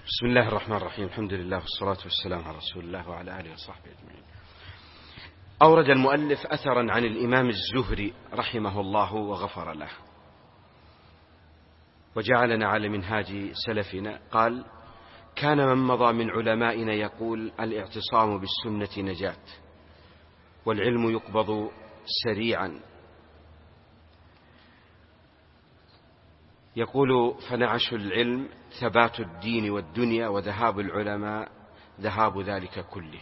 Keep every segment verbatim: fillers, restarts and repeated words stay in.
بسم الله الرحمن الرحيم. الحمد لله والصلاة والسلام على رسول الله وعلى آله وصحبه أجمعين. أورد المؤلف أثرا عن الإمام الزهري رحمه الله وغفر له وجعلنا على منهاج سلفنا. قال: كان من مضى من علمائنا يقول: الاعتصام بالسنة نجاة، والعلم يقبض سريعا. يقول: فنعش العلم ثبات الدين والدنيا، وذهاب العلماء ذهاب ذلك كله.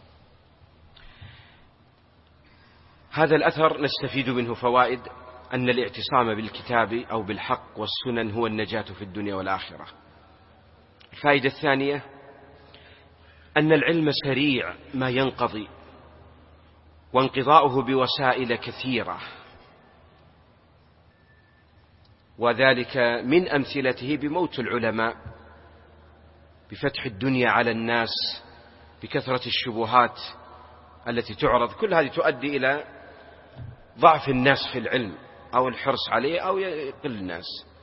هذا الأثر نستفيد منه فوائد: أن الاعتصام بالكتاب أو بالحق والسنن هو النجاة في الدنيا والآخرة. الفائدة الثانية: أن العلم سريع ما ينقضي، وانقضاؤه بوسائل كثيرة، وذلك من أمثلته بموت العلماء، بفتح الدنيا على الناس، بكثرة الشبهات التي تعرض. كل هذه تؤدي إلى ضعف الناس في العلم أو الحرص عليه أو يقل الناس.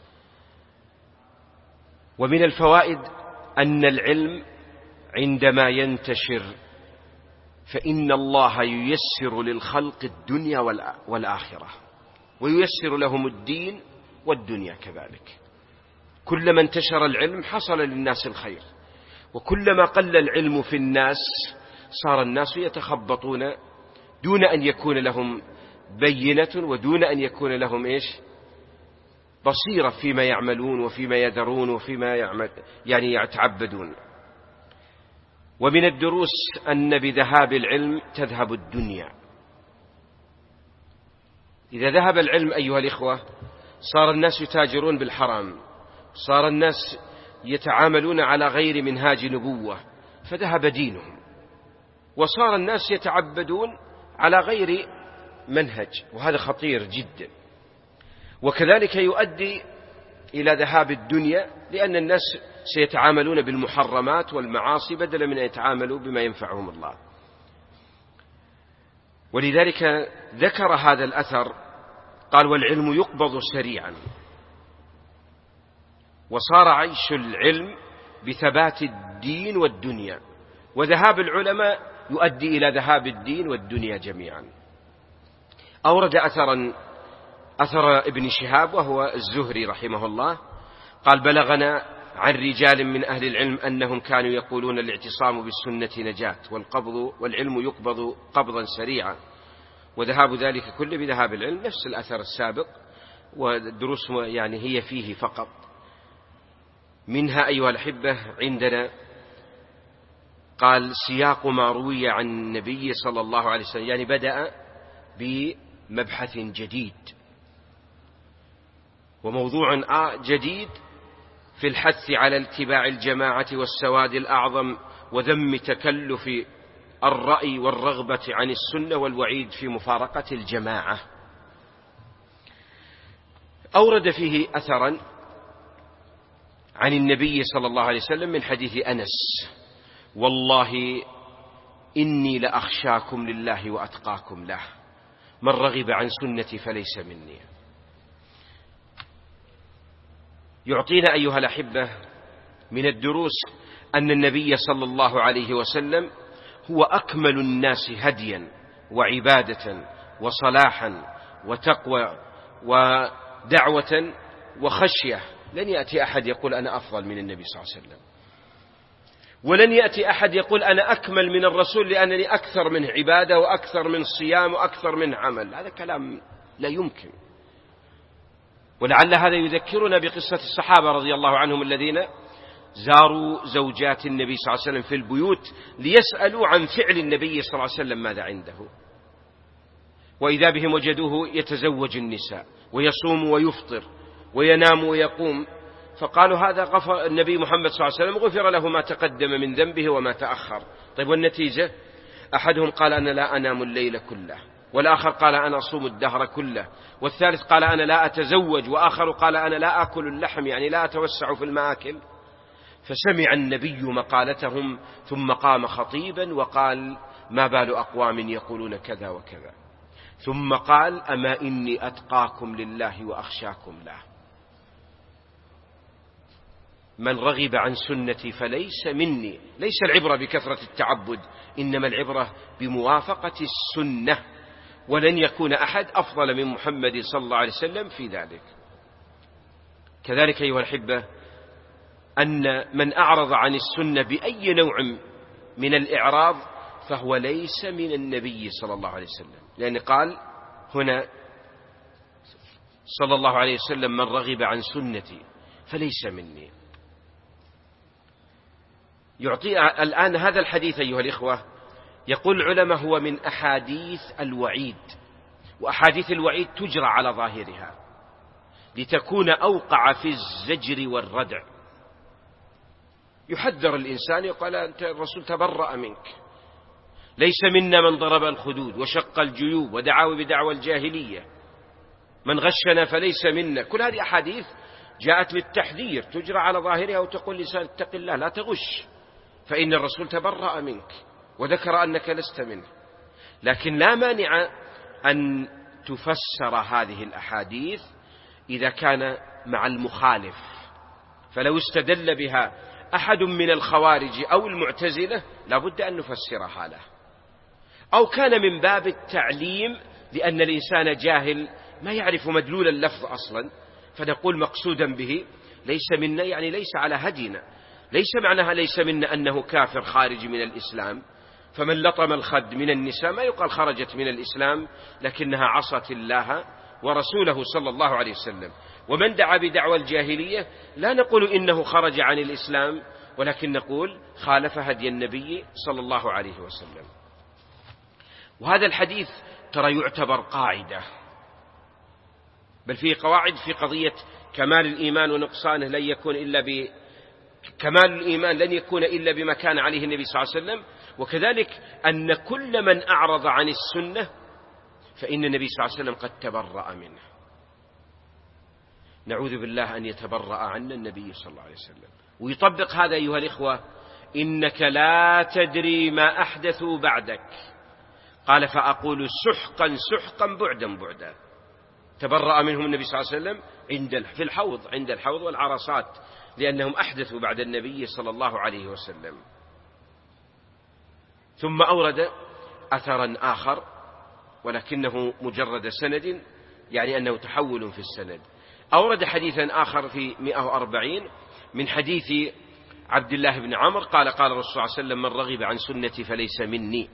ومن الفوائد أن العلم عندما ينتشر فإن الله ييسر للخلق الدنيا والآخرة، وييسر لهم الدين والدنيا كذلك. كلما انتشر العلم حصل للناس الخير، وكلما قل العلم في الناس صار الناس يتخبطون دون أن يكون لهم بينة، ودون أن يكون لهم إيش بصيرة فيما يعملون وفيما يدرون وفيما يعمل يعني يتعبدون. ومن الدروس أن بذهاب العلم تذهب الدنيا. إذا ذهب العلم أيها الإخوة صار الناس يتاجرون بالحرام، صار الناس يتعاملون على غير منهاج نبوة، فذهب دينهم، وصار الناس يتعبدون على غير منهج، وهذا خطير جدا. وكذلك يؤدي إلى ذهاب الدنيا، لأن الناس سيتعاملون بالمحرمات والمعاصي بدلا من أن يتعاملوا بما ينفعهم الله. ولذلك ذكر هذا الأثر، قال: والعلم يقبض سريعا. وصار عيش العلم بثبات الدين والدنيا، وذهاب العلماء يؤدي إلى ذهاب الدين والدنيا جميعا. أورد أثرا أثر ابن شهاب وهو الزهري رحمه الله، قال: بلغنا عن رجال من أهل العلم أنهم كانوا يقولون: الاعتصام بالسنة نجاة، والقبض والعلم يقبض قبضا سريعا، وذهاب ذلك كله بذهاب العلم. نفس الأثر السابق، والدروس يعني هي فيه فقط. منها أيها الأحبة عندنا قال: سياق ما روي عن النبي صلى الله عليه وسلم، يعني بدأ بمبحث جديد وموضوع جديد في الحث على اتباع الجماعة والسواد الأعظم، وذم تكلف الرأي والرغبة عن السنة، والوعيد في مفارقة الجماعة. أورد فيه أثرا عن النبي صلى الله عليه وسلم من حديث أنس: والله إني لأخشاكم لله وأتقاكم له، من رغب عن سنتي فليس مني. يعطينا أيها الأحبة من الدروس أن النبي صلى الله عليه وسلم هو أكمل الناس هديا وعبادة وصلاحا وتقوى ودعوة وخشية. لن يأتي أحد يقول أنا أفضل من النبي صلى الله عليه وسلم، ولن يأتي أحد يقول أنا أكمل من الرسول لأنني أكثر من عبادة وأكثر من صيام وأكثر من عمل. هذا كلام لا يمكن. ولعل هذا يذكرنا بقصة الصحابة رضي الله عنهم الذين زاروا زوجات النبي صلى الله عليه وسلم في البيوت ليسألوا عن فعل النبي صلى الله عليه وسلم ماذا عنده، وإذا بهم وجدوه يتزوج النساء ويصوم ويفطر وينام ويقوم، فقالوا: هذا غفر النبي محمد صلى الله عليه وسلم غفر له ما تقدم من ذنبه وما تأخر. طيب والنتيجة؟ أحدهم قال: أنا لا أنام الليل كله، والآخر قال: أنا أصوم الدهر كله، والثالث قال: أنا لا أتزوج، وآخر قال: أنا لا أكل اللحم، يعني لا أتوسع في المآكل. فسمع النبي مقالتهم ثم قام خطيبا وقال: ما بال أقوام يقولون كذا وكذا. ثم قال: أما إني أتقاكم لله وأخشاكم له. من رغب عن سنتي فليس مني. ليس العبرة بكثرة التعبد، إنما العبرة بموافقة السنة، ولن يكون أحد أفضل من محمد صلى الله عليه وسلم في ذلك. كذلك أيها الأحبة، أن من أعرض عن السنة بأي نوع من الإعراض فهو ليس من النبي صلى الله عليه وسلم، لأن قال هنا صلى الله عليه وسلم: من رغب عن سنتي فليس مني. يعطي الآن هذا الحديث أيها الإخوة، يقول العلماء هو من أحاديث الوعيد، وأحاديث الوعيد تجرى على ظاهرها لتكون أوقع في الزجر والردع. يحذر الإنسان، يقول أنت الرسول تبرأ منك، ليس منا من ضرب الخدود وشق الجيوب ودعا بدعوى الجاهلية، من غشنا فليس منا. كل هذه أحاديث جاءت للتحذير، تجرى على ظاهرها وتقول لسان اتق الله لا تغش، فإن الرسول تبرأ منك وذكر أنك لست منه. لكن لا مانع أن تفسر هذه الأحاديث إذا كان مع المخالف، فلو استدل بها أحد من الخوارج أو المعتزلة لابد أن نفسرها له، أو كان من باب التعليم لأن الإنسان جاهل ما يعرف مدلول اللفظ أصلا، فنقول مقصودا به ليس منا يعني ليس على هدينا. ليس معناها ليس منا أنه كافر خارج من الإسلام، فمن لطم الخد من النساء ما يقال خرجت من الإسلام، لكنها عصت الله ورسوله صلى الله عليه وسلم. ومن دعا بدعوى الجاهلية لا نقول إنه خرج عن الإسلام، ولكن نقول خالف هدي النبي صلى الله عليه وسلم. وهذا الحديث ترى يعتبر قاعدة، بل فيه قواعد في قضية كمال الإيمان ونقصانه لن يكون إلا ب كمال الإيمان لن يكون إلا بما كان عليه النبي صلى الله عليه وسلم، وكذلك أن كل من أعرض عن السنة فإن النبي صلى الله عليه وسلم قد تبرأ منه. نعوذ بالله أن يتبرأ عنا النبي صلى الله عليه وسلم. ويطبق هذا أيها الإخوة: إنك لا تدري ما أحدثوا بعدك، قال فأقول سحقا سحقا بعدا بعدا. تبرأ منهم النبي صلى الله عليه وسلم عند في الحوض عند الحوض والعرصات، لأنهم أحدثوا بعد النبي صلى الله عليه وسلم. ثم أورد أثرا آخر ولكنه مجرد سند، يعني أنه تحول في السند. أورد حديثا آخر في مئة وأربعين من حديث عبد الله بن عمرو قال قال الرسول صلى الله عليه وسلم: من رغب عن سنتي فليس مني.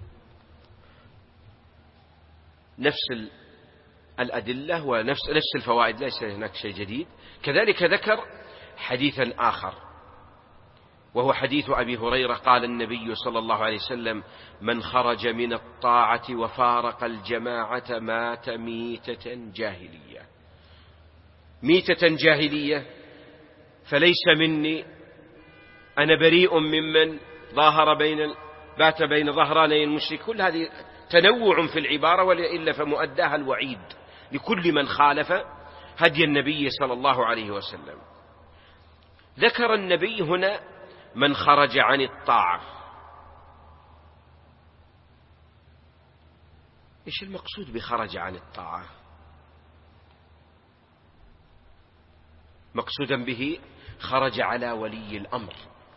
نفس الأدلة ونفس نفس الفوائد، ليس هناك شيء جديد. كذلك ذكر حديثا آخر وهو حديث أبي هريرة قال النبي صلى الله عليه وسلم: من خرج من الطاعة وفارق الجماعة مات ميتة جاهلية. ميتة جاهلية، فليس مني، أنا بريء ممن ظاهر بين بات بين ظهراني المشرك. كل هذه تنوع في العبارة، وإلا فمؤداها الوعيد لكل من خالف هدي النبي صلى الله عليه وسلم. ذكر النبي هنا من خرج عن الطاعة. إيش المقصود بخرج عن الطاعة؟ مقصودا به خرج على ولي الأمر.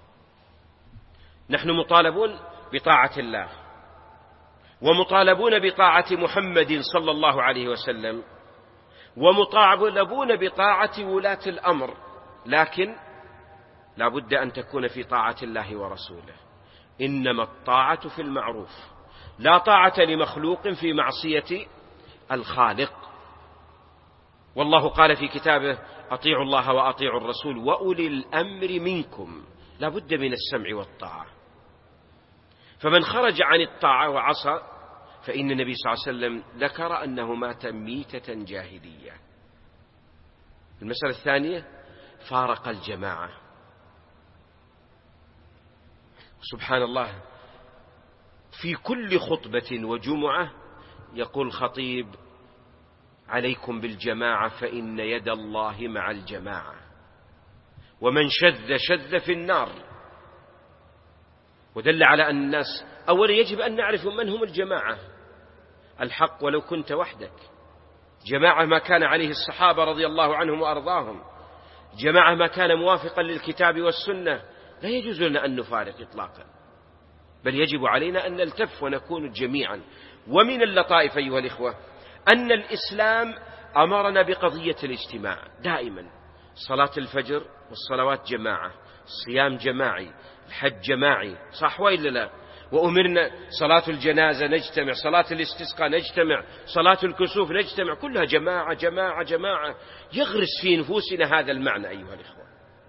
نحن مطالبون بطاعة الله، ومطالبون بطاعة محمد صلى الله عليه وسلم، ومطالبون بطاعة ولاة الأمر، لكن لا بد أن تكون في طاعة الله ورسوله. إنما الطاعة في المعروف، لا طاعة لمخلوق في معصية الخالق. والله قال في كتابه: أطيعوا الله وأطيعوا الرسول وأولي الأمر منكم. لا بد من السمع والطاعة. فمن خرج عن الطاعة وعصى فإن النبي صلى الله عليه وسلم ذكر أنه مات ميتة جاهلية. المسألة الثانية: فارق الجماعة. سبحان الله، في كل خطبة وجمعة يقول خطيب: عليكم بالجماعة فإن يد الله مع الجماعة، ومن شذ شذ في النار. ودل على أن الناس أولا يجب أن نعرف من هم الجماعة الحق ولو كنت وحدك. جماعة ما كان عليه الصحابة رضي الله عنهم وأرضاهم، جماعة ما كان موافقا للكتاب والسنة لا يجوز لنا أن نفارق إطلاقا، بل يجب علينا أن نلتف ونكون جميعا. ومن اللطائف أيها الإخوة أن الإسلام أمرنا بقضية الاجتماع دائما، صلاة الفجر والصلوات جماعة، الصيام جماعي، الحج جماعي، صح وإلا لا؟ وأمرنا صلاة الجنازة نجتمع، صلاة الاستسقاء نجتمع، صلاة الكسوف نجتمع، كلها جماعة جماعة جماعة. يغرس في نفوسنا هذا المعنى أيها الإخوة.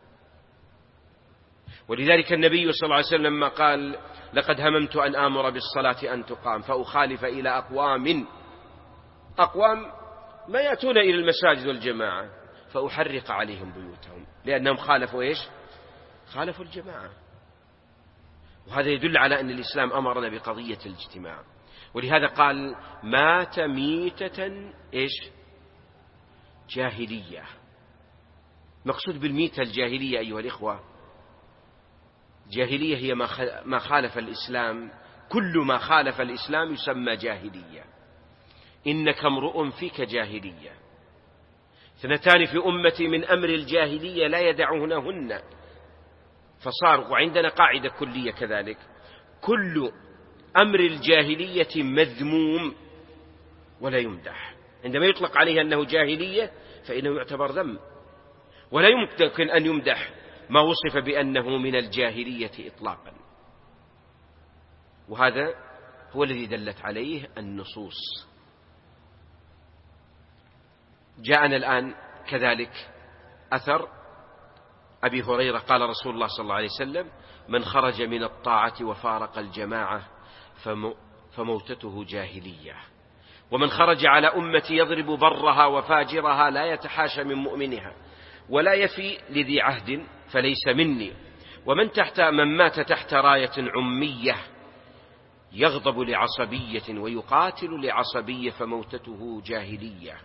ولذلك النبي صلى الله عليه وسلم لما قال لقد هممت أن آمر بالصلاة أن تقام فأخالف إلى أقوام أقوام ما يأتون إلى المساجد والجماعة فأحرق عليهم بيوتهم، لأنهم خالفوا إيش؟ خالفوا الجماعة. وهذا يدل على أن الإسلام أمرنا بقضية الاجتماع. ولهذا قال مات ميتة إيش؟ جاهلية. مقصود بالميتة الجاهلية أيها الإخوة، جاهلية هي ما خالف الإسلام، كل ما خالف الإسلام يسمى جاهلية. إنك امرؤ فيك جاهلية، اثنتان في أمتي من أمر الجاهلية لا يدعونهن. فصار وعندنا قاعدة كلية كذلك، كل أمر الجاهلية مذموم ولا يمدح. عندما يطلق عليه أنه جاهلية فإنه يعتبر ذم، ولا يمكن أن يمدح ما وصف بأنه من الجاهلية إطلاقا. وهذا هو الذي دلت عليه النصوص. جاءنا الآن كذلك أثر أبي هريرة قال رسول الله صلى الله عليه وسلم من خرج من الطاعة وفارق الجماعة فموتته جاهلية، ومن خرج على أمتي يضرب برها وفاجرها لا يتحاشى من مؤمنها ولا يفي لذي عهد فليس مني، ومن تحت من مات تحت راية عمية يغضب لعصبية ويقاتل لعصبية فموتته جاهلية.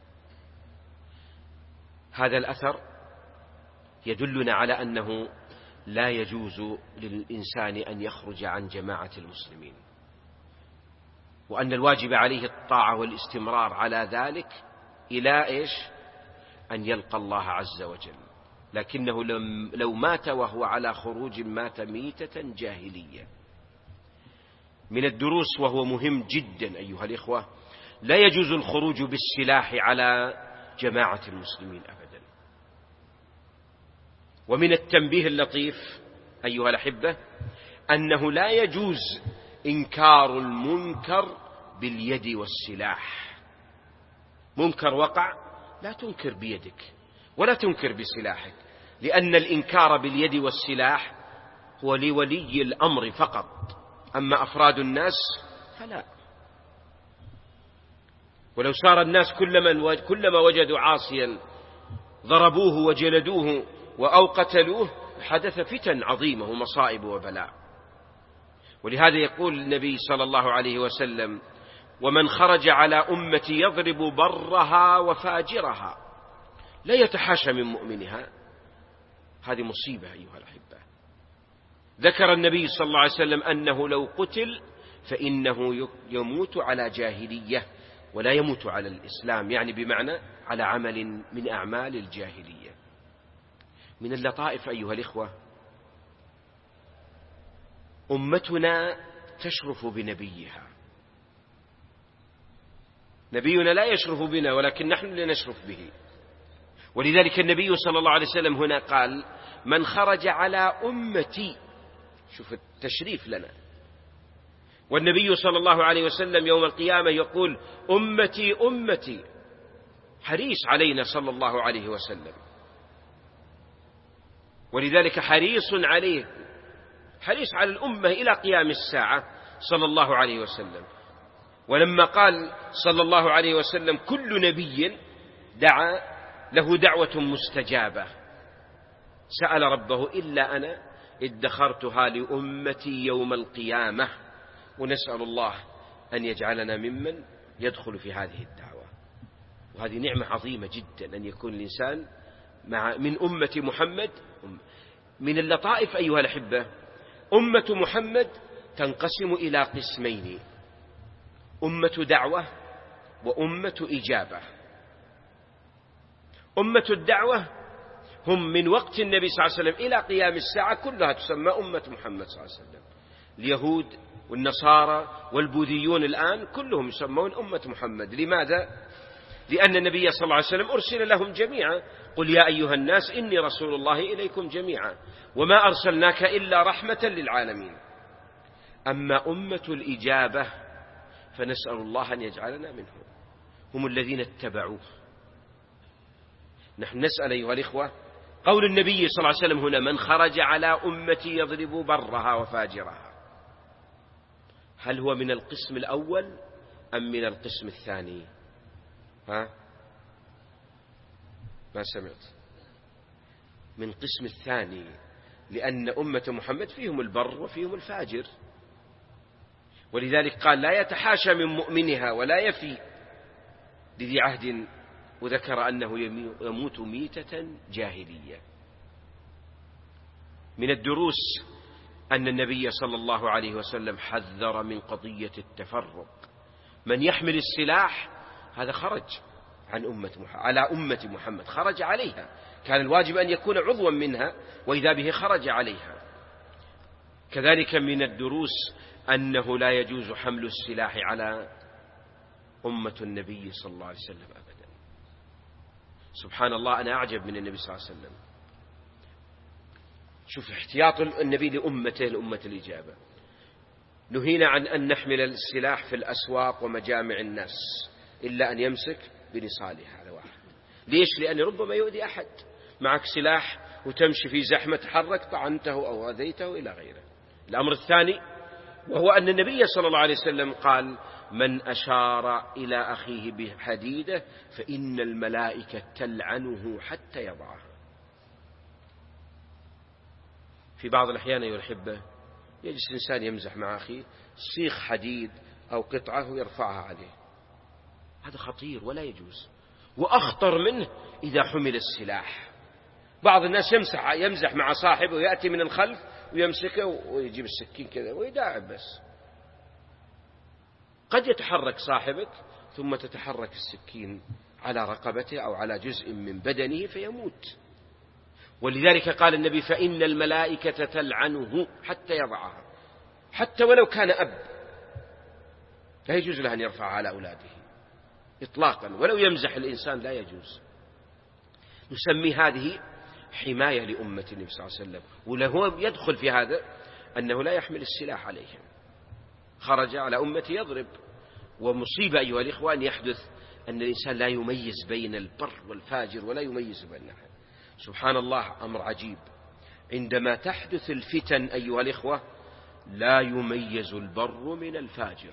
هذا الأثر يدلنا على أنه لا يجوز للإنسان أن يخرج عن جماعة المسلمين، وأن الواجب عليه الطاعة والاستمرار على ذلك إلى إيش؟ أن يلقى الله عز وجل. لكنه لو مات وهو على خروج مات ميتة جاهلية. من الدروس وهو مهم جدا أيها الإخوة، لا يجوز الخروج بالسلاح على جماعة المسلمين أبدا. ومن التنبيه اللطيف أيها الأحبة أنه لا يجوز إنكار المنكر باليد والسلاح. منكر وقع لا تنكر بيدك ولا تنكر بسلاحك، لأن الإنكار باليد والسلاح هو لولي الأمر فقط، أما أفراد الناس فلا. ولو صار الناس كلما وجدوا عاصيا ضربوه وجلدوه أو قتلوه حدث فتن عظيمة ومصائب وبلاء. ولهذا يقول النبي صلى الله عليه وسلم ومن خرج على أمتي يضرب برها وفاجرها لا يتحاشى من مؤمنها. هذه مصيبة أيها الأحبة. ذكر النبي صلى الله عليه وسلم أنه لو قتل فإنه يموت على جاهلية ولا يموت على الإسلام، يعني بمعنى على عمل من أعمال الجاهلية. من اللطائف أيها الإخوة أمتنا تشرف بنبيها. نبينا لا يشرف بنا ولكن نحن لنشرف به. ولذلك النبي صلى الله عليه وسلم هنا قال من خرج على أمتي، شوف التشريف لنا. والنبي صلى الله عليه وسلم يوم القيامة يقول أمتي أمتي، حريص علينا صلى الله عليه وسلم. ولذلك حريص عليه، حريص على الأمة إلى قيام الساعة صلى الله عليه وسلم. ولما قال صلى الله عليه وسلم كل نبي دعا له دعوة مستجابة سأل ربه إلا أنا ادخرتها لأمتي يوم القيامة، ونسأل الله أن يجعلنا ممن يدخل في هذه الدعوة. وهذه نعمة عظيمة جدا أن يكون الإنسان مع من أمة محمد. من اللطائف أيها الأحبة أمة محمد تنقسم إلى قسمين، أمة دعوة وأمة إجابة. أمة الدعوة هم من وقت النبي صلى الله عليه وسلم إلى قيام الساعة كلها تسمى أمة محمد صلى الله عليه وسلم. اليهود والنصارى والبوذيون الآن كلهم يسمون أمة محمد. لماذا؟ لأن النبي صلى الله عليه وسلم أرسل لهم جميعا. قل يا أيها الناس إني رسول الله إليكم جميعا وما أرسلناك إلا رحمة للعالمين. أما أمة الإجابة فنسأل الله أن يجعلنا منهم، هم الذين اتبعوه. نحن نسأل أيها الإخوة، قول النبي صلى الله عليه وسلم هنا من خرج على أمتي يضرب برها وفاجرها، هل هو من القسم الأول أم من القسم الثاني؟ ها؟ ما سمعت؟ من قسم الثاني، لأن أمة محمد فيهم البر وفيهم الفاجر، ولذلك قال لا يتحاشى من مؤمنها ولا يفي لذي عهد، وذكر أنه يموت ميتة جاهلية. من الدروس أن النبي صلى الله عليه وسلم حذر من قضية التفرق. من يحمل السلاح هذا خرج عن أمة محمد، على أمة محمد، خرج عليها، كان الواجب أن يكون عضوا منها وإذا به خرج عليها. كذلك من الدروس أنه لا يجوز حمل السلاح على أمة النبي صلى الله عليه وسلم أبدا. سبحان الله، أنا أعجب من النبي صلى الله عليه وسلم. شوف احتياط النبي لأمته، لأمة الإجابة. نهينا عن أن نحمل السلاح في الأسواق ومجامع الناس إلا أن يمسك بنصالها على واحد. ليش؟ لأن ربما يؤذي أحد. معك سلاح وتمشي في زحمة، تحرك طعنته أو أذيته إلى غيره. الأمر الثاني وهو أن النبي صلى الله عليه وسلم قال من أشار إلى أخيه بحديدة فإن الملائكة تلعنه حتى يضعه. في بعض الأحيان أيها الأحبة يجلس الإنسان يمزح مع أخيه، صيغ حديد أو قطعة ويرفعها عليه، هذا خطير ولا يجوز. وأخطر منه إذا حمل السلاح. بعض الناس يمزح يمزح مع صاحبه ويأتي من الخلف ويمسكه ويجيب السكين كذا ويداعب، بس قد يتحرك صاحبك ثم تتحرك السكين على رقبته أو على جزء من بدنه فيموت. ولذلك قال النبي فإن الملائكة تلعنه حتى يضعها، حتى ولو كان أب لا يجوز له أن يرفع على أولاده إطلاقا، ولو يمزح الإنسان لا يجوز. نسمي هذه حماية لأمة النبي صلى الله عليه وسلم. وله يدخل في هذا أنه لا يحمل السلاح عليهم، خرج على أمتي يضرب. ومصيبة أيها الإخوة أن يحدث أن الإنسان لا يميز بين البر والفاجر ولا يميز بينهم. سبحان الله، أمر عجيب. عندما تحدث الفتن أيها الإخوة لا يميز البر من الفاجر،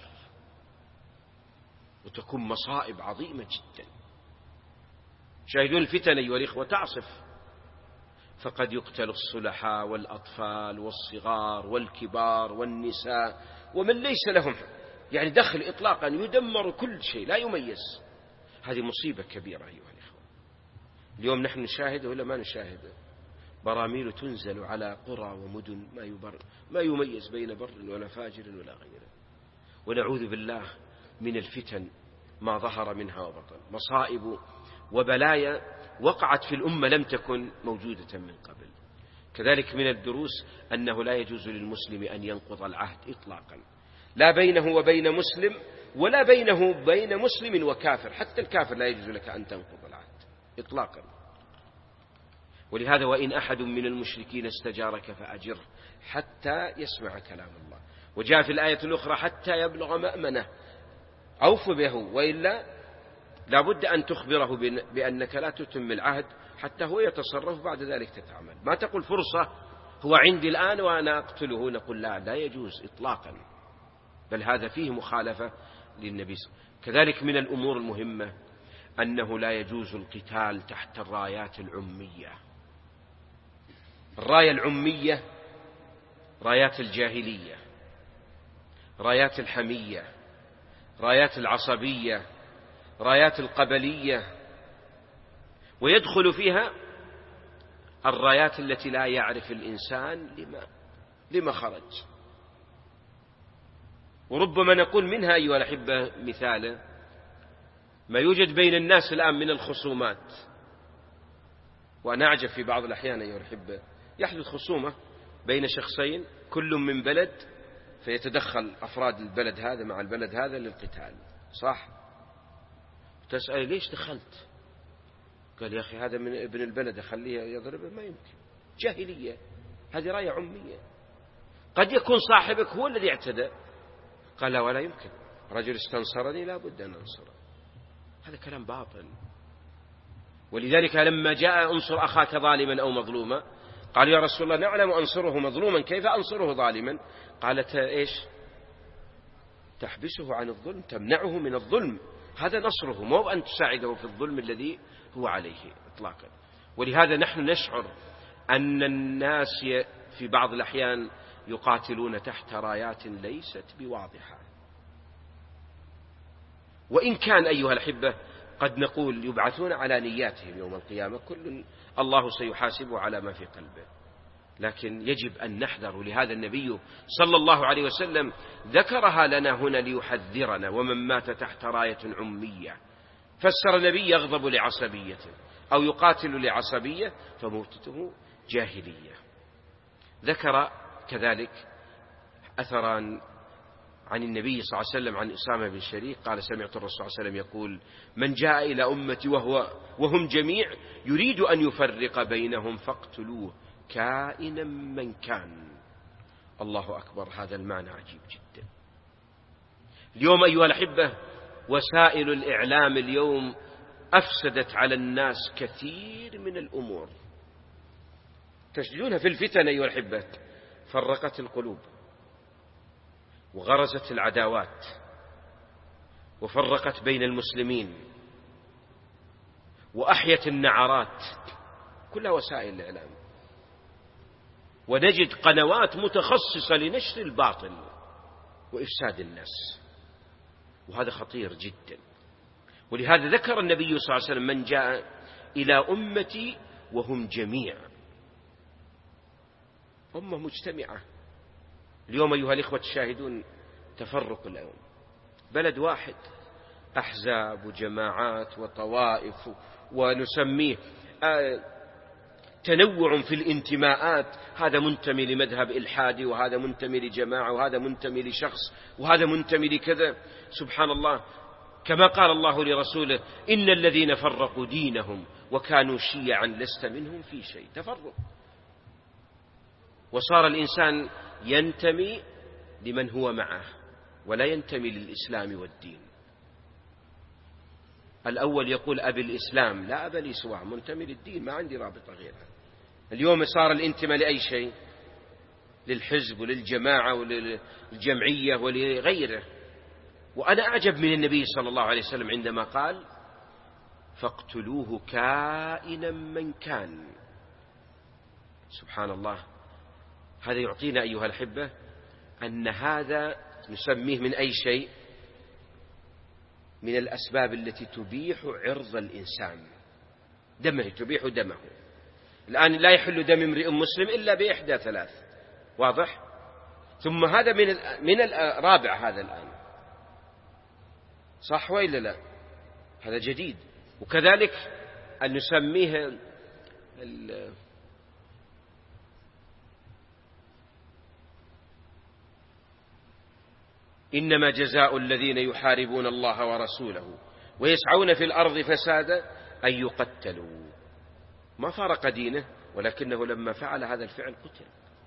وتكون مصائب عظيمة جدا. شاهدون الفتن أيها الإخوة تعصف، فقد يقتل الصلحاء والأطفال والصغار والكبار والنساء ومن ليس لهم يعني دخل إطلاقا، يدمر كل شيء لا يميز. هذه مصيبة كبيرة أيها الإخوة. اليوم نحن نشاهد ولا ما نشاهد براميل تنزل على قرى ومدن ما يبر ما يميز بين بر ولا فاجر ولا غيره. ونعوذ بالله من الفتن ما ظهر منها وبطن، مصائب وبلايا وقعت في الأمة لم تكن موجودة من قبل. كذلك من الدروس أنه لا يجوز للمسلم أن ينقض العهد إطلاقا، لا بينه وبين مسلم ولا بينه بين مسلم وكافر. حتى الكافر لا يجوز لك أن تنقض العهد إطلاقا. ولهذا وإن أحد من المشركين استجارك فأجره حتى يسمع كلام الله. وجاء في الآية الأخرى حتى يبلغ مأمنه، أوف به، وإلا لابد أن تخبره بأنك لا تتم العهد حتى هو يتصرف بعد ذلك تتعامل. ما تقول فرصة هو عندي الآن وأنا أقتله، نقول لا لا يجوز إطلاقا، بل هذا فيه مخالفة للنبي. كذلك من الأمور المهمة أنه لا يجوز القتال تحت الرايات العمية. الراية العمية رايات الجاهلية، رايات الحمية، رايات العصبية، رايات القبلية، ويدخل فيها الرايات التي لا يعرف الإنسان لما لما خرج. وربما نقول منها أيها الأحبة مثالا ما يوجد بين الناس الآن من الخصومات وأنا أعجب في بعض الأحيان أيها الأحبة يحدث خصومة بين شخصين كل من بلد، فيتدخل أفراد البلد هذا مع البلد هذا للقتال، صح؟ تسأل ليش دخلت؟ قال يا أخي هذا من ابن البلد أخليه يضربه، ما يمكن، جاهلية، هذه راية عمية. قد يكون صاحبك هو الذي اعتدى. قال لا ولا يمكن، رجل استنصرني لا بد أن أنصره. هذا كلام باطل. ولذلك لما جاء انصر أخاك ظالما أو مظلوما، قال يا رسول الله نعلم أنصره مظلوما، كيف أنصره ظالما؟ قالت إيش؟ تحبسه عن الظلم، تمنعه من الظلم، هذا نصره، مو أن تساعده في الظلم الذي هو عليه إطلاقا. ولهذا نحن نشعر أن الناس في بعض الأحيان يقاتلون تحت رايات ليست بواضحة، وإن كان أيها الأحبة قد نقول يبعثون على نياتهم يوم القيامة، كل الله سيحاسبه على ما في قلبه، لكن يجب أن نحذر. ولهذا النبي صلى الله عليه وسلم ذكرها لنا هنا ليحذرنا: ومن مات تحت راية عمية. فسر النبي: يغضب لعصبية أو يقاتل لعصبية فموتته جاهلية. ذكر كذلك أثران عن النبي صلى الله عليه وسلم عن أسامة بن شريك قال: سمعت الرسول صلى الله عليه وسلم يقول: من جاء إلى أمتي وهو وهم جميع يريد أن يفرق بينهم فاقتلوه كائنا من كان. الله أكبر، هذا المعنى عجيب جدا. اليوم أيها الأحبة وسائل الإعلام اليوم أفسدت على الناس كثير من الأمور، تجدونها في الفتن أيها الأحبة، فرقت القلوب وغرزت العداوات وفرقت بين المسلمين وأحيت النعرات، كلها وسائل الإعلام. ونجد قنوات متخصصة لنشر الباطل وإفساد الناس، وهذا خطير جدا. ولهذا ذكر النبي صلى الله عليه وسلم: من جاء إلى أمتي وهم جميع. أمة مجتمعة. اليوم أيها الإخوة الشاهدون تفرق اليوم، بلد واحد، أحزاب وجماعات وطوائف، ونسميه تنوع في الانتماءات، هذا منتمي لمذهب إلحادي، وهذا منتمي لجماعة، وهذا منتمي لشخص، وهذا منتمي لكذا. سبحان الله، كما قال الله لرسوله: إن الذين فرقوا دينهم وكانوا شيعا لست منهم في شيء. تفرق، وصار الإنسان ينتمي لمن هو معه ولا ينتمي للإسلام والدين. الأول يقول أبي الإسلام، لا أبا لي سواه، منتمي للدين، ما عندي رابطة غيرها. اليوم صار الانتماء لأي شيء، للحزب وللجماعة وللجمعية ولغيره. وأنا أعجب من النبي صلى الله عليه وسلم عندما قال: فاقتلوه كائنا من كان. سبحان الله، هذا يعطينا أيها الأحبة أن هذا نسميه من أي شيء، من الأسباب التي تبيح عرض الإنسان، دمه، تبيح دمه. الآن لا يحل دم امرئ مسلم إلا بإحدى ثلاث، واضح؟ ثم هذا من من الرابع هذا الآن، صح وإلا لا؟ هذا جديد. وكذلك أن نسميه إنما جزاء الذين يحاربون الله ورسوله ويسعون في الأرض فسادا أن يقتلوا. ما فارق دينه، ولكنه لما فعل هذا الفعل قتل.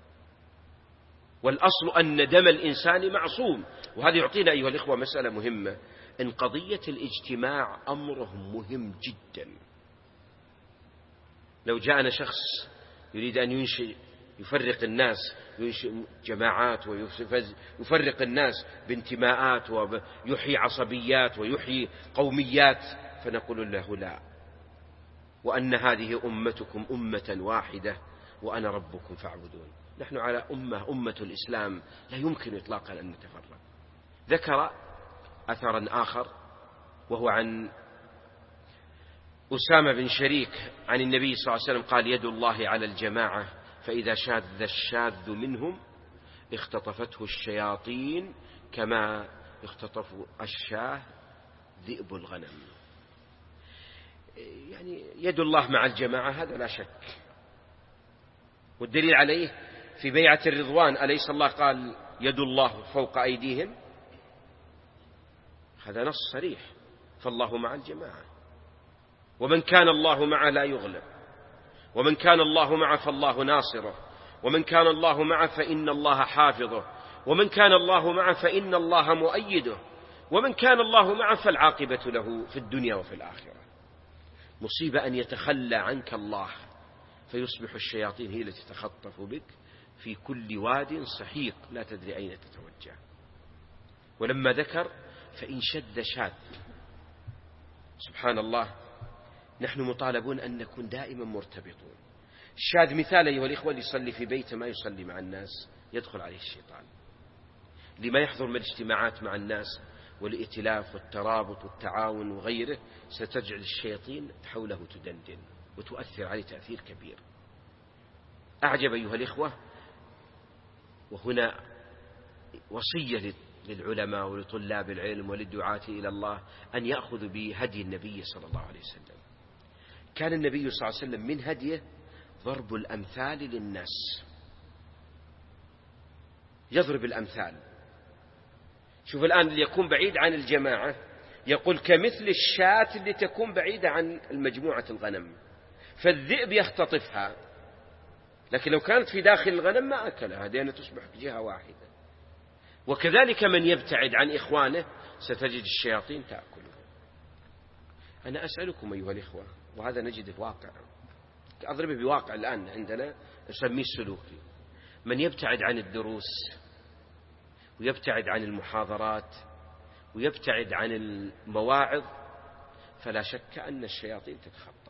والأصل أن دم الإنسان معصوم. وهذا يعطينا أيها الإخوة مسألة مهمة، إن قضية الاجتماع أمره مهم جدا. لو جاءنا شخص يريد أن ينشئ يفرق الناس، ينشئ جماعات ويفرق الناس بانتماءات، ويحيي عصبيات ويحيي قوميات، فنقول له: لا، وأن هذه أمتكم أمة واحدة وأنا ربكم فاعبدون. نحن على أمة أمة الإسلام، لا يمكن إطلاقا أن نتفرق. ذكر أثرا آخر وهو عن أسامة بن شريك عن النبي صلى الله عليه وسلم قال: يد الله على الجماعة، فإذا شاذ الشاذ منهم اختطفته الشياطين كما اختطف الشاه ذئب الغنم. يعني يد الله مع الجماعة هذا لا شك، والدليل عليه في بيعة الرضوان أليس الله قال يد الله فوق أيديهم؟ هذا نص صريح، فالله مع الجماعة، ومن كان الله معه لا يغلب، ومن كان الله معه فالله ناصره، ومن كان الله معه فإن الله حافظه، ومن كان الله معه فإن الله مؤيده، ومن كان الله معه فالعاقبة له في الدنيا وفي الآخرة. مصيبة أن يتخلى عنك الله فيصبح الشياطين هي التي تتخطف بك في كل واد سحيق لا تدري أين تتوجه. ولما ذكر فإن شد شاذ، سبحان الله، نحن مطالبون أن نكون دائما مرتبطون. الشاذ مثال أيها الإخوة اللي يصلي في بيته ما يصلي مع الناس يدخل عليه الشيطان، لما يحضر من الاجتماعات مع الناس والائتلاف والترابط والتعاون وغيره ستجعل الشياطين حوله تدندن وتؤثر عليه تأثير كبير. أعجب أيها الإخوة، وهنا وصية للعلماء ولطلاب العلم وللدعاة إلى الله أن يأخذوا بهدي النبي صلى الله عليه وسلم. كان النبي صلى الله عليه وسلم من هديه ضرب الأمثال للناس، يضرب الأمثال. شوف الآن اللي يكون بعيد عن الجماعة يقول كمثل الشاة اللي تكون بعيدة عن المجموعة الغنم، فالذئب يختطفها، لكن لو كانت في داخل الغنم ما أكلها لأنها تصبح بجهة واحدة. وكذلك من يبتعد عن إخوانه ستجد الشياطين تأكله. أنا أسألكم أيها الإخوة، وهذا نجد الواقع، أضرب بواقع الآن عندنا نسميه السلوكي، من يبتعد عن الدروس ويبتعد عن المحاضرات ويبتعد عن المواعظ فلا شك أن الشياطين تتخطف.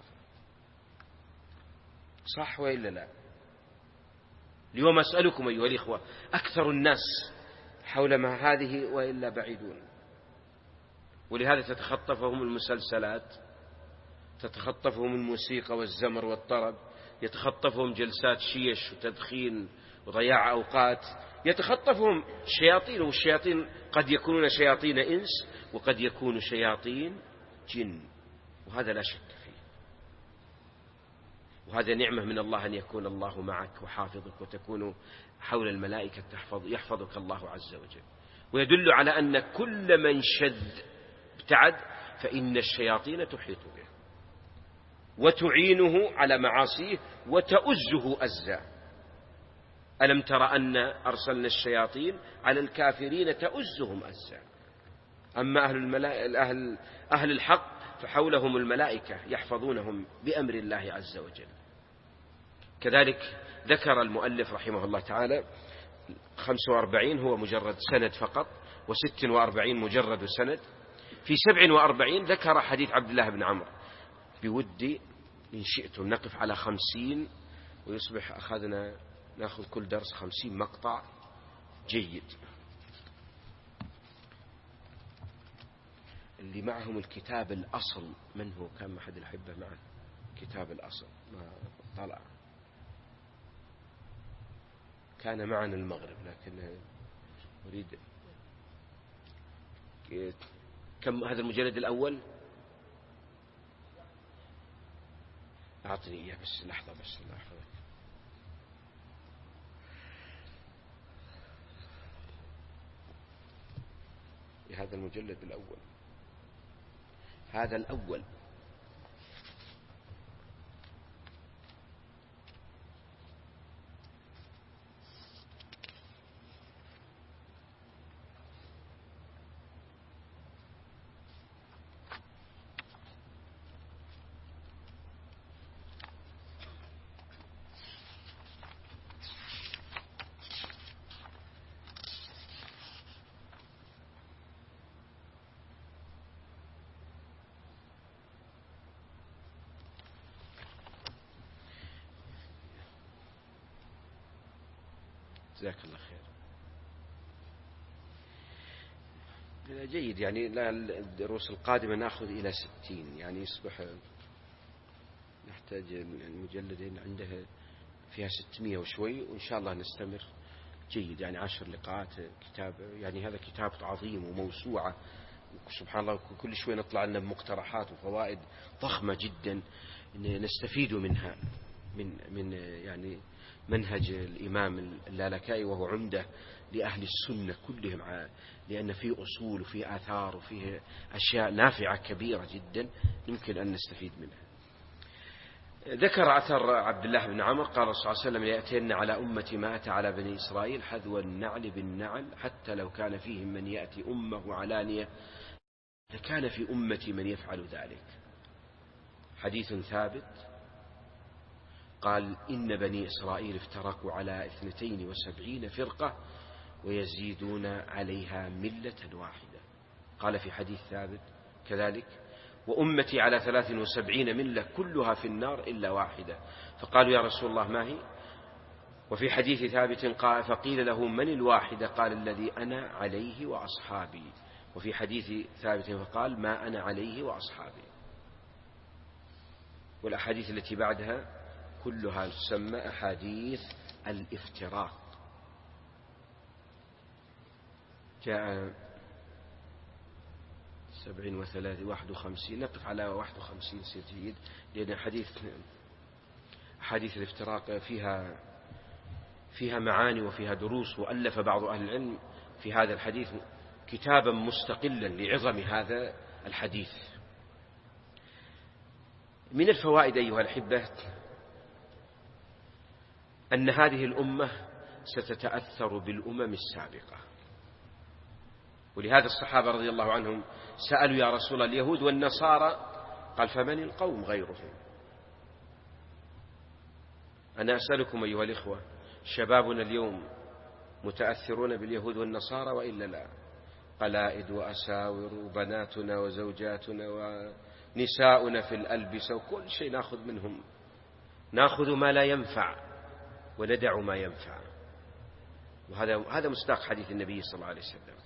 صح وإلا لا؟ اليوم أسألكم أيها الإخوة، أكثر الناس حول ما هذه وإلا بعيدون، ولهذا تتخطفهم المسلسلات، تتخطفهم الموسيقى والزمر والطرب، يتخطفهم جلسات شيش وتدخين وضياع أوقات، يتخطفهم الشياطين، والشياطين قد يكونون شياطين إنس وقد يكونوا شياطين جن، وهذا لا شك فيه. وهذا نعمة من الله أن يكون الله معك وحافظك وتكون حول الملائكة تحفظ يحفظك الله عز وجل. ويدل على أن كل من شذ ابتعد فإن الشياطين تحيط به وتعينه على معاصيه وتؤزه أزا. ألم تر أن أرسلنا الشياطين على الكافرين تؤزهم أزا. أما أهل, الملائكة أهل, أهل الحق فحولهم الملائكة يحفظونهم بأمر الله عز وجل. كذلك ذكر المؤلف رحمه الله تعالى خمسة وأربعين هو مجرد سند فقط، وست وأربعين مجرد سند. في سبع وأربعين ذكر حديث عبد الله بن عمرو. بودي إن شئتم نقف على خمسين ويصبح أخذنا نأخذ كل درس خمسين مقطع جيد. اللي معهم الكتاب الأصل من هو؟ كان ما حد يحبه معه كتاب الأصل؟ ما طلع، كان معنا المغرب لكن أريد. كم هذا المجلد الأول؟ أعطني إياه بس لحظة، بس الله يحفظك. هذا المجلد الأول، هذا الأول. جزاك الله خير. جيد، يعني لا الدروس القادمة نأخذ إلى ستين، يعني يصبح نحتاج المجلدين عندها فيها ستمائة وشوي، وإن شاء الله نستمر. جيد، يعني عشر لقاءات كتاب، يعني هذا كتاب عظيم وموسوعة سبحان الله كل شوي نطلع لنا بمقترحات وفوائد ضخمة جدا نستفيد منها من من يعني منهج الإمام اللالكائي، وهو عمدة لأهل السنة كلهم، لأن فيه أصول وفيه آثار وفيه أشياء نافعة كبيرة جدا يمكن أن نستفيد منها. ذكر أثر عبد الله بن عمر قال صلى الله عليه وسلم: يأتين على أمتي ما أتى على بني إسرائيل حذو النعل بالنعل، حتى لو كان فيهم من يأتي أمه علانية لكان في أمتي من يفعل ذلك. حديث ثابت. قال: إن بني إسرائيل افترقوا على اثنتين وسبعين فرقة ويزيدون عليها ملة واحدة. قال في حديث ثابت كذلك: وأمتي على ثلاث وسبعين ملة كلها في النار إلا واحدة. فقالوا: يا رسول الله ما هي؟ وفي حديث ثابت قال: فقيل له: من الواحدة؟ قال: الذي أنا عليه وأصحابي. وفي حديث ثابت فقال: ما أنا عليه وأصحابي. والأحاديث التي بعدها كلها تسمى أحاديث الافتراق. جاء سبعين وثلاث واحد وخمسين، نقف على واحد وخمسين سجيد، لأن حديث حديث الافتراق فيها فيها معاني وفيها دروس، وألف بعض أهل العلم في هذا الحديث كتابا مستقلا لعظم هذا الحديث. من الفوائد أيها الأحبة أن هذه الأمة ستتأثر بالأمم السابقة، ولهذا الصحابة رضي الله عنهم سألوا: يا رسول الله اليهود والنصارى؟ قال: فمن القوم غيرهم؟ أنا أسألكم أيها الإخوة، شبابنا اليوم متأثرون باليهود والنصارى وإلا لا؟ قلائد وأساور وبناتنا وزوجاتنا ونساؤنا في الألبسة وكل شيء نأخذ منهم، نأخذ ما لا ينفع وندع ما ينفع. وهذا هذا مصداق حديث النبي صلى الله عليه وسلم.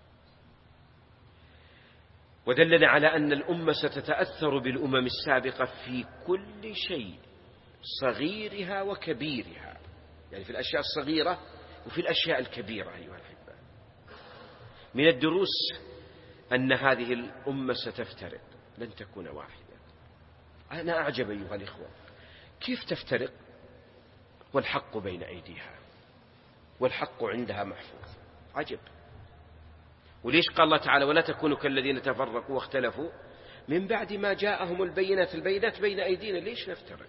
ودلنا على أن الأمة ستتأثر بالأمم السابقة في كل شيء، صغيرها وكبيرها، يعني في الأشياء الصغيرة وفي الأشياء الكبيرة. أيها الأحبة، من الدروس أن هذه الأمة ستفترق، لن تكون واحدة. أنا أعجب أيها الإخوة، كيف تفترق والحق بين أيديها والحق عندها محفوظ؟ عجب. وليش قال الله تعالى: ولا تكونوا كالذين تفرقوا واختلفوا من بعد ما جاءهم البينات؟ البينات بين أيدينا، ليش نفترق؟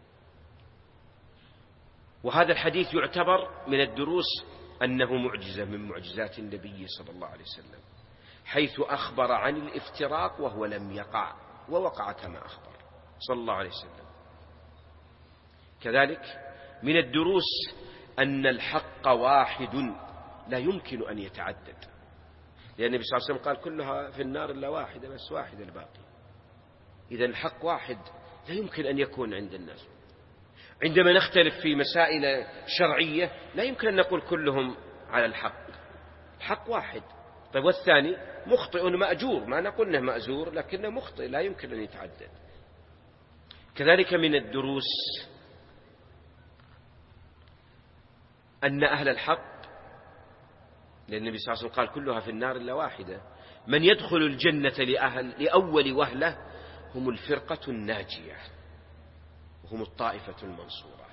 وهذا الحديث يعتبر من الدروس أنه معجزة من معجزات النبي صلى الله عليه وسلم، حيث أخبر عن الافتراق وهو لم يقع، ووقع كما أخبر صلى الله عليه وسلم. كذلك من الدروس أن الحق واحد لا يمكن أن يتعدد، لأن النبي صلى الله عليه وسلم قال: كلها في النار إلا واحدة، بس واحدة الباقي. إذن الحق واحد لا يمكن أن يكون عند الناس. عندما نختلف في مسائل شرعية لا يمكن أن نقول كلهم على الحق، الحق واحد. طيب والثاني مخطئ مأجور، ما نقول أنه مأزور لكنه مخطئ، لا يمكن أن يتعدد. كذلك من الدروس أن أهل الحق، لأن النبي صلى الله عليه وسلم قال: كلها في النار إلا واحدة، من يدخل الجنة لأهل لأول وهلة هم الفرقة الناجية، وهم الطائفة المنصورة.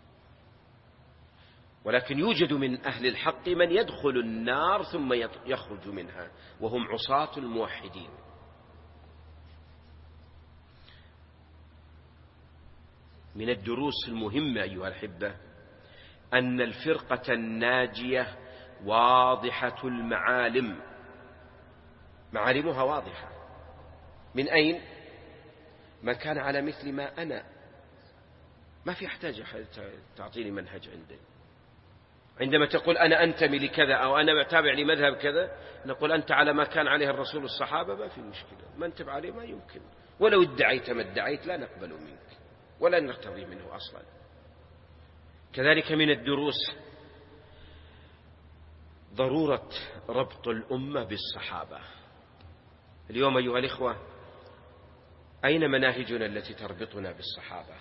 ولكن يوجد من أهل الحق من يدخل النار ثم يخرج منها، وهم عصاة الموحدين. من الدروس المهمة أيها الأحبة أن الفرقة الناجية واضحة المعالم، معالمها واضحة. من أين؟ من كان على مثل ما أنا، ما في يحتاج تعطيني منهج عندي. عندما تقول أنا أنتمي لكذا أو أنا أتابع لمذهب كذا، نقول أنت على ما كان عليه الرسول والصحابة، ما في مشكلة. ما أنت عليه ما يمكن، ولو ادعيت ما ادعيت لا نقبل منك ولا نرتضي منه أصلا. كذلك من الدروس ضرورة ربط الأمة بالصحابة. اليوم أيها الإخوة أين مناهجنا التي تربطنا بالصحابة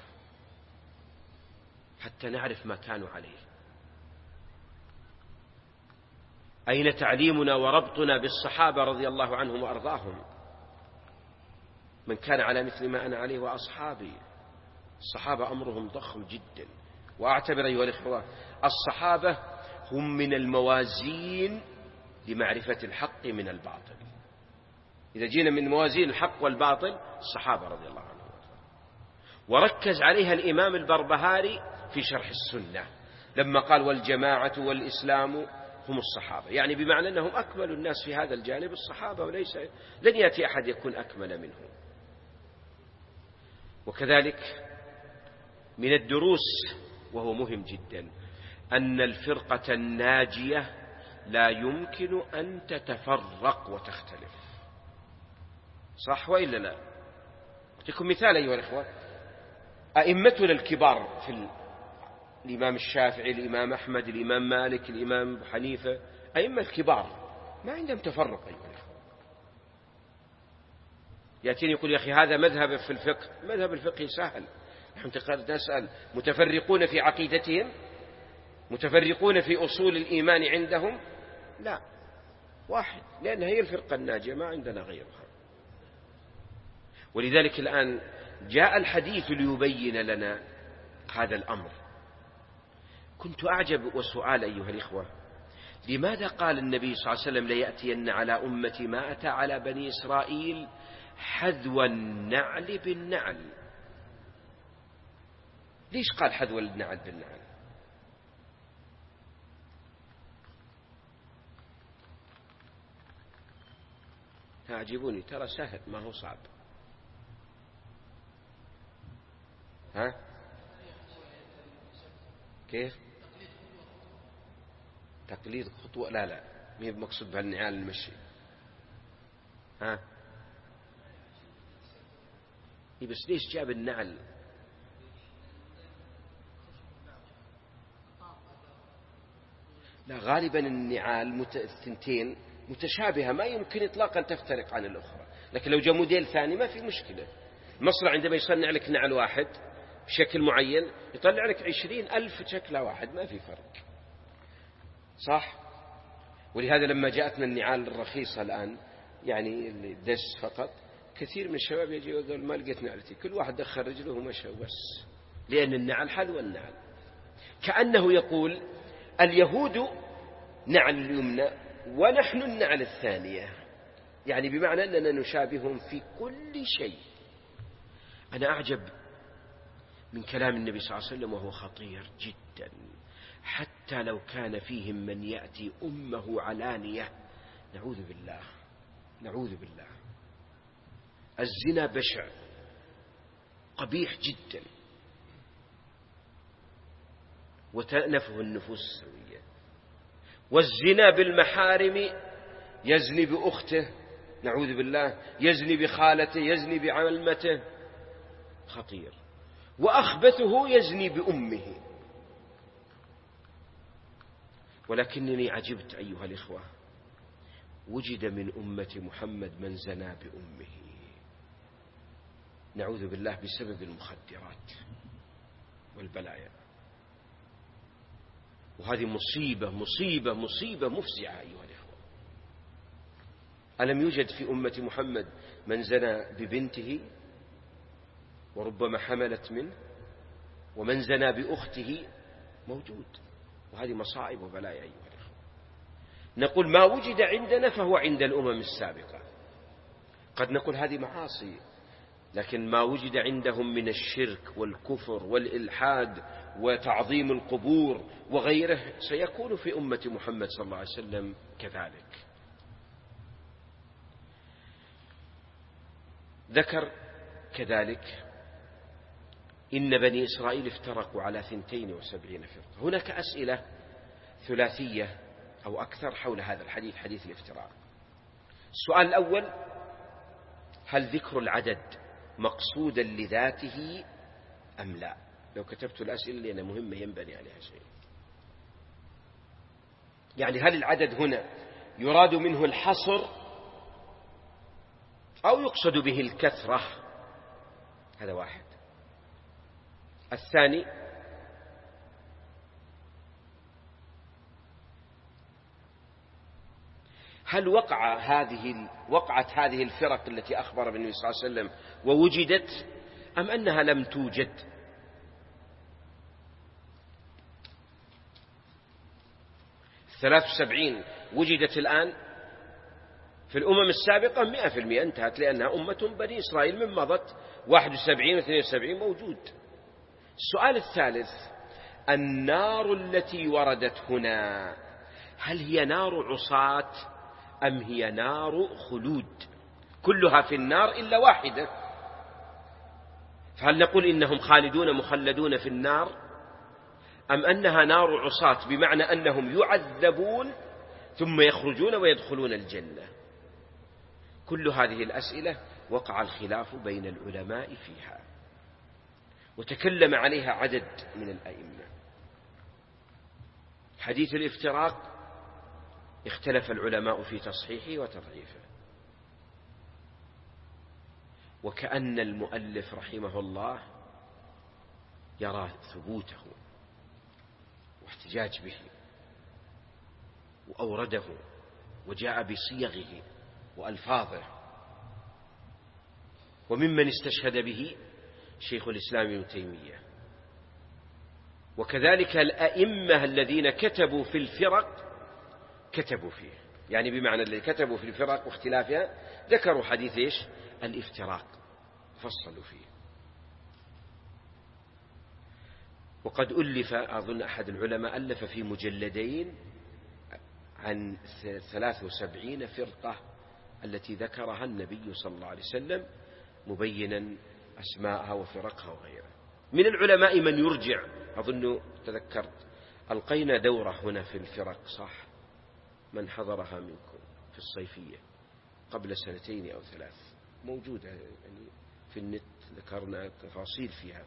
حتى نعرف ما كانوا عليه؟ أين تعليمنا وربطنا بالصحابة رضي الله عنهم وأرضاهم؟ من كان على مثل ما أنا عليه وأصحابي. الصحابة أمرهم ضخم جدا. وأعتبر أيها الإخوة الصحابة هم من الموازين لمعرفة الحق من الباطل. إذا جينا من موازين الحق والباطل الصحابة رضي الله عنهم. وركز عليها الإمام البربهاري في شرح السنة لما قال والجماعة والإسلام هم الصحابة، يعني بمعنى أنهم أكمل الناس في هذا الجانب الصحابة، وليس لن يأتي أحد يكون أكمل منهم. وكذلك من الدروس وهو مهم جدا أن الفرقة الناجية لا يمكن أن تتفرق وتختلف. صح وإلا لا؟ أعطيكم مثال أيها الأخوة. أئمتنا الكبار في الإمام الشافعي، الإمام أحمد، الإمام مالك، الإمام أبو حنيفة، أئمة الكبار ما عندهم تفرق أيها الأخوة. يأتيني يقول يا أخي هذا مذهب في الفقه. مذهب الفقه سهل. نحن نسأل متفرقون في عقيدتهم؟ متفرقون في أصول الإيمان عندهم؟ لا، واحد، لأن هي الفرقة الناجية ما عندنا غيرها. ولذلك الآن جاء الحديث ليبين لنا هذا الأمر. كنت أعجب وسؤال أيها الإخوة، لماذا قال النبي صلى الله عليه وسلم ليأتين على أمتي ما أتى على بني إسرائيل حذو النعل بالنعل؟ ليش قال حذو النعل بالنعل؟ تعجبوني، ترى سهل ما هو صعب. ها كيف؟ تقليد خطوة؟ لا لا، مين بمقصود بهالنعال المشي. ها إيه بس ليش جاب النعل؟ لا، غالبا النعال الثنتين متشابهة ما يمكن إطلاقا تفترق عن الأخرى، لكن لو جاء موديل ثاني ما في مشكلة. المصنع عندما يصنع لك نعل واحد بشكل معين يطلع لك عشرين ألف شكلة واحد، ما في فرق. صح؟ ولهذا لما جاءتنا النعال الرخيصة الآن يعني الدس فقط، كثير من الشباب يجي ويقول ما لقيت نعلتي، كل واحد دخل رجله ومشى وبس، لأن النعل حلوى النعل. كأنه يقول اليهود نعل اليمنى ونحن النعل الثانية، يعني بمعنى أننا نشابههم في كل شيء. أنا أعجب من كلام النبي صلى الله عليه وسلم وهو خطير جدا. حتى لو كان فيهم من يأتي أمه علانية، نعوذ بالله نعوذ بالله. الزنا بشع قبيح جدا، وتأنفه النفوس السوية. والزنا بالمحارم، يزني بأخته نعوذ بالله، يزني بخالته، يزني بعمته، خطير. وأخبثه يزني بأمه. ولكنني عجبت أيها الإخوة، وجد من أمة محمد من زنى بأمه، نعوذ بالله، بسبب المخدرات والبلايا. وهذه مصيبة مصيبة مصيبة مفزعة أيها الإخوة. ألم يوجد في أمة محمد من زنى ببنته وربما حملت منه؟ ومن زنى بأخته موجود. وهذه مصائب وبلايا أيها الإخوة. نقول ما وجد عندنا فهو عند الأمم السابقة. قد نقول هذه معاصي، لكن ما وجد عندهم من الشرك والكفر والإلحاد وتعظيم القبور وغيره سيكون في أمة محمد صلى الله عليه وسلم كذلك. ذكر كذلك إن بني إسرائيل افترقوا على ثنتين وسبعين فرقة. هناك أسئلة ثلاثية أو أكثر حول هذا الحديث، حديث الافتراق. السؤال الأول: هل ذكر العدد مقصودا لذاته أم لا؟ لو كتبت الأسئلة لأنها مهمة ينبني عليها شيء. يعني هل العدد هنا يراد منه الحصر أو يقصد به الكثرة؟ هذا واحد. الثاني: هل وقع هذه وقعت هذه الفرق التي أخبر بالنبي صلى الله عليه وسلم ووجدت، أم أنها لم توجد؟ ثلاث وسبعين وجدت الآن، في الأمم السابقة مئة في المئة انتهت، لأنها أمة بني إسرائيل من مضت. واحد وسبعين واثنين وسبعين موجود. السؤال الثالث: النار التي وردت هنا هل هي نار عصاة أم هي نار خلود؟ كلها في النار إلا واحدة، فهل نقول إنهم خالدون مخلدون في النار، أم أنها نار عصاة بمعنى أنهم يعذبون ثم يخرجون ويدخلون الجنة؟ كل هذه الأسئلة وقع الخلاف بين العلماء فيها، وتكلم عليها عدد من الأئمة. حديث الافتراق اختلف العلماء في تصحيحه وتضعيفه، وكأن المؤلف رحمه الله يرى ثبوته واحتجاج به وأورده وجاء بصيغه وألفاظه. وممن استشهد به شيخ الإسلام ابن تيمية، وكذلك الأئمة الذين كتبوا في الفرق كتبوا فيه، يعني بمعنى الذي كتبوا في الفرق واختلافها ذكروا حديث إيش؟ الافتراق، فصلوا فيه. وقد ألف، أظن أحد العلماء ألف في مجلدين عن ثلاث وسبعين فرقة التي ذكرها النبي صلى الله عليه وسلم، مبينا أسماءها وفرقها وغيرها. من العلماء من يرجع، أظن تذكرت ألقينا دورة هنا في الفرق، صح؟ من حضرها منكم في الصيفية قبل سنتين أو ثلاث، موجودة يعني في النت، ذكرنا تفاصيل فيها.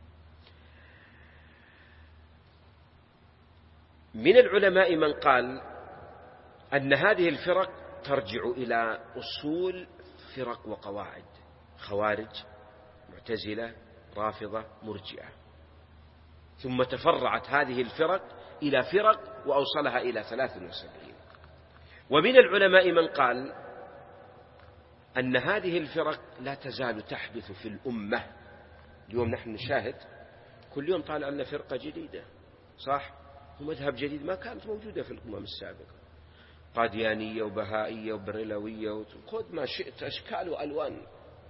من العلماء من قال أن هذه الفرق ترجع إلى أصول فرق وقواعد: خوارج، معتزلة، رافضة، مرجئة، ثم تفرعت هذه الفرق إلى فرق وأوصلها إلى ثلاث وسبعين. ومن العلماء من قال أن هذه الفرق لا تزال تحدث في الأمة. اليوم نحن نشاهد كل يوم طالع لنا فرقة جديدة، صح؟ ومذهب جديد ما كانت موجودة في الأمم السابقة، قاديانية وبهائية وبريلوية وخذ ما شئت، أشكال وألوان.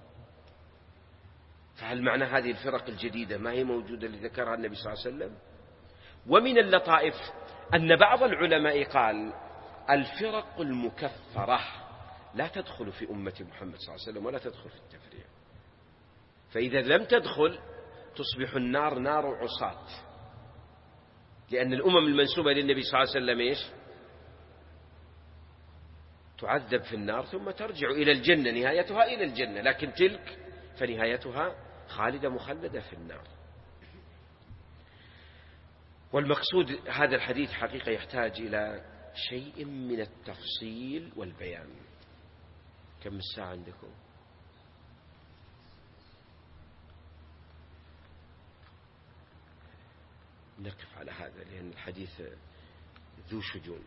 فهل معنى هذه الفرق الجديدة ما هي موجودة اللي ذكرها النبي صلى الله عليه وسلم؟ ومن اللطائف أن بعض العلماء قال الفرق المكفرة لا تدخل في أمة محمد صلى الله عليه وسلم ولا تدخل في التفريع، فإذا لم تدخل تصبح النار نار عصاة، لأن الأمم المنسوبة للنبي صلى الله عليه وسلم إيش؟ تعذب في النار ثم ترجع إلى الجنة، نهايتها إلى الجنة، لكن تلك فنهايتها خالدة مخلدة في النار. والمقصود هذا الحديث حقيقة يحتاج إلى شيء من التفصيل والبيان. كم الساعة عندكم؟ نقف على هذا لأن الحديث ذو شجون،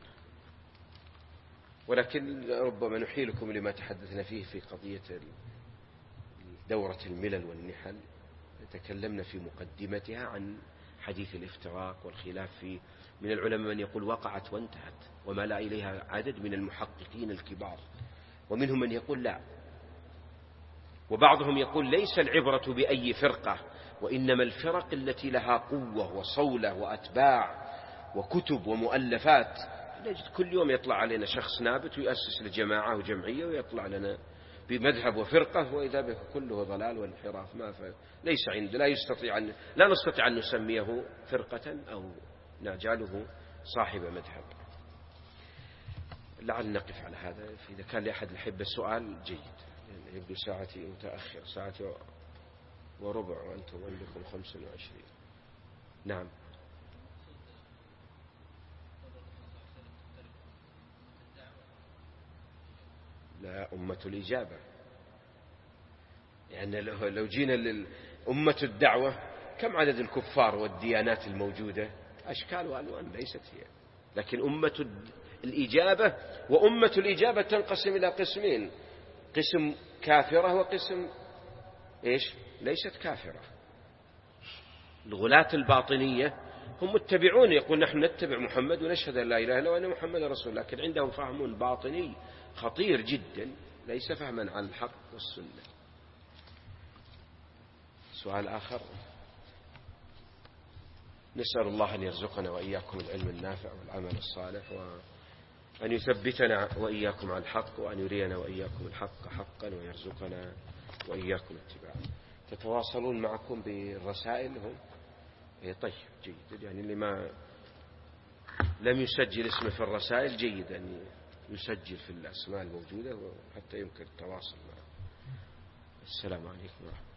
ولكن ربما نحيلكم لما تحدثنا فيه في قضية دورة الملل والنحل. تكلمنا في مقدمتها عن حديث الافتراق والخلاف فيه، من العلماء من يقول وقعت وانتهت وما لا إليها عدد من المحققين الكبار، ومنهم من يقول لا، وبعضهم يقول ليس العبرة بأي فرقة، وإنما الفرق التي لها قوة وصولة وأتباع وكتب ومؤلفات. نجد كل يوم يطلع علينا شخص نابت ويؤسس لجماعة وجمعية ويطلع لنا بمذهب وفرقة، وإذا به كله ضلال وانحراف، ما ف... ليس عند لا يستطيع أن لا نستطيع أن نسميه فرقة أو نجعله صاحب مذهب. لعل نقف على هذا. إذا كان لأحد الحب السؤال جيد، يعني يبدو ساعتي متأخر، ساعتي وربع وأنتم عندكم خمس وعشرين. نعم. لا، أمة الإجابة، يعني لو جينا لأمة الدعوة كم عدد الكفار والديانات الموجودة؟ أشكال وألوان، ليست هي. لكن أمة الإجابة. وأمة الإجابة تنقسم إلى قسمين: قسم كافرة وقسم إيش ليست كافرة. الغلاة الباطنية هم متبعون، يقول نحن نتبع محمد ونشهد أن لا إله إلا الله وأن محمد رسول، لكن عندهم فهم باطني خطير جدا، ليس فهما عن الحق والسنة. سؤال آخر. نسأل الله أن يرزقنا وإياكم العلم النافع والعمل الصالح، وأن يثبتنا وإياكم على الحق، وأن يرينا وإياكم الحق حقا ويرزقنا وإياكم اتباعه. تتواصلون معكم بالرسائل هم؟ إيه طيب جيد. يعني اللي ما لم يسجل اسمه في الرسائل جيد أن يسجل في الأسماء الموجودة حتى يمكن التواصل معه. السلام عليكم ورحمة الله.